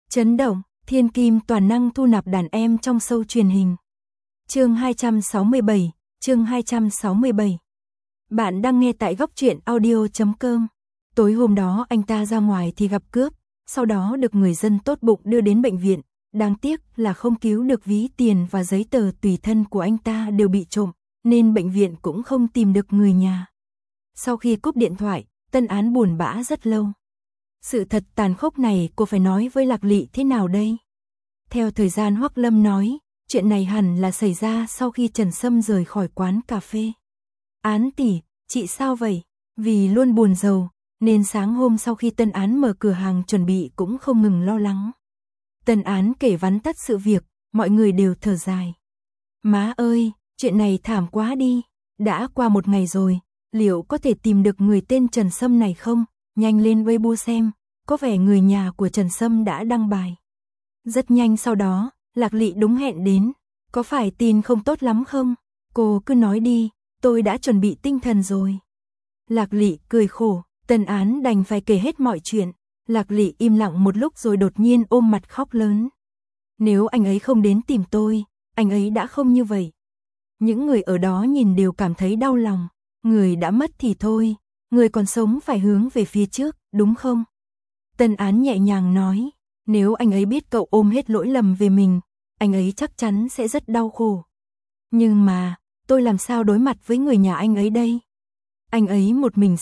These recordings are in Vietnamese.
Chấn động, thiên kim toàn năng thu nạp đàn em trong show truyền hình. Chương 267, chương 267. Bạn đang nghe tại góc truyện audio.com. Tối hôm đó anh ta ra ngoài thì gặp cướp, sau đó được người dân tốt bụng đưa đến bệnh viện. Đáng tiếc là không cứu được, ví tiền và giấy tờ tùy thân của anh ta đều bị trộm, nên bệnh viện cũng không tìm được người nhà. Sau khi cúp điện thoại, Tân Án buồn bã rất lâu. Sự thật tàn khốc này cô phải nói với Lạc Lị thế nào đây? Theo thời gian Hoắc Lâm nói, chuyện này hẳn là xảy ra sau khi Trần Sâm rời khỏi quán cà phê. Án tỷ, chị sao vậy? Vì luôn buồn rầu, nên sáng hôm sau khi Tân Án mở cửa hàng chuẩn bị cũng không ngừng lo lắng. Tân Án kể vắn tắt sự việc, mọi người đều thở dài. Má ơi, chuyện này thảm quá đi, đã qua một ngày rồi, liệu có thể tìm được người tên Trần Sâm này không? Nhanh lên Weibo xem, có vẻ người nhà của Trần Sâm đã đăng bài. Rất nhanh sau đó, Lạc Lị đúng hẹn đến, có phải tin không tốt lắm không? Cô cứ nói đi, tôi đã chuẩn bị tinh thần rồi. Lạc Lị cười khổ, Tân Án đành phải kể hết mọi chuyện. Lạc Lị im lặng một lúc rồi đột nhiên ôm mặt khóc lớn. Nếu anh ấy không đến tìm tôi, anh ấy đã không như vậy. Những người ở đó nhìn đều cảm thấy đau lòng. Người đã mất thì thôi, người còn sống phải hướng về phía trước, đúng không? Tân Án nhẹ nhàng nói, nếu anh ấy biết cậu ôm hết lỗi lầm về mình, anh ấy chắc chắn sẽ rất đau khổ. Nhưng mà, tôi làm sao đối mặt với người nhà anh ấy đây? Anh ấy một mình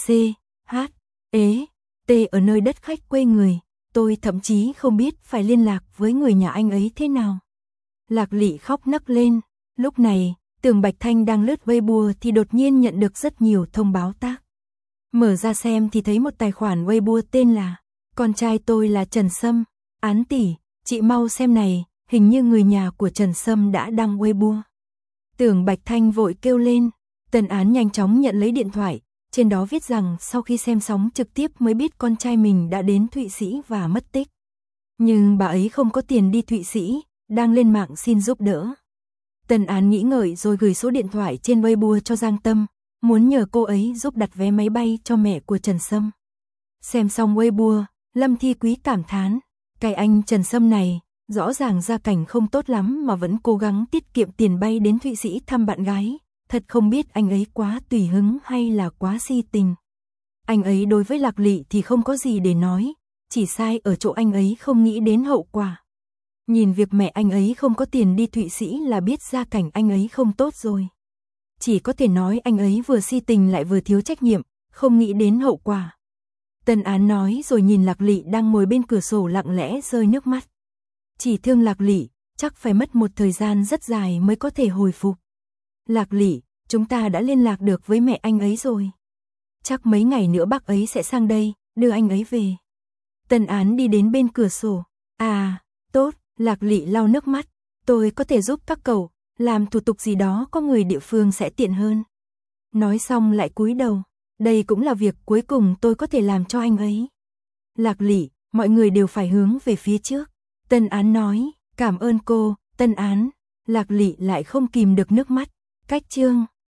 T ở nơi đất khách quê người, tôi thậm chí không biết phải liên lạc với người nhà anh ấy thế nào. Lạc Lị khóc nấc lên, lúc này, Tưởng Bạch Thanh đang lướt Weibo thì đột nhiên nhận được rất nhiều thông báo tác. Mở ra xem thì thấy một tài khoản Weibo tên là Con trai tôi là Trần Sâm. Án tỷ, chị mau xem này, hình như người nhà của Trần Sâm đã đăng Weibo. Tưởng Bạch Thanh vội kêu lên, Tân Án nhanh chóng nhận lấy điện thoại, trên đó viết rằng sau khi xem sóng trực tiếp mới biết con trai mình đã đến Thụy Sĩ và mất tích. Nhưng bà ấy không có tiền đi Thụy Sĩ, đang lên mạng xin giúp đỡ. Tân Án nghĩ ngợi rồi gửi số điện thoại trên Weibo cho Giang Tâm, muốn nhờ cô ấy giúp đặt vé máy bay cho mẹ của Trần Sâm. Xem xong Weibo, Lâm Thi Quý cảm thán, cái anh Trần Sâm này, rõ ràng gia cảnh không tốt lắm mà vẫn cố gắng tiết kiệm tiền bay đến Thụy Sĩ thăm bạn gái, thật không biết anh ấy quá tùy hứng hay là quá si tình. Anh ấy đối với Lạc Lị thì không có gì để nói, chỉ sai ở chỗ anh ấy không nghĩ đến hậu quả. Nhìn việc mẹ anh ấy không có tiền đi Thụy Sĩ là biết gia cảnh anh ấy không tốt rồi. Chỉ có thể nói anh ấy vừa si tình lại vừa thiếu trách nhiệm, không nghĩ đến hậu quả. Tân Án nói rồi nhìn Lạc Lị đang ngồi bên cửa sổ lặng lẽ rơi nước mắt. Chỉ thương Lạc Lị, chắc phải mất một thời gian rất dài mới có thể hồi phục. Lạc Lị, chúng ta đã liên lạc được với mẹ anh ấy rồi. Chắc mấy ngày nữa bác ấy sẽ sang đây, đưa anh ấy về. Tân Án đi đến bên cửa sổ. À, tốt, Lạc Lị lau nước mắt. Tôi có thể giúp các cậu, làm thủ tục gì đó có người địa phương sẽ tiện hơn. Nói xong lại cúi đầu. Đây cũng là việc cuối cùng tôi có thể làm cho anh ấy. Lạc Lị, mọi người đều phải hướng về phía trước. Tân Án nói, cảm ơn cô, Tân Án. Lạc Lị lại không kìm được nước mắt. Cách chương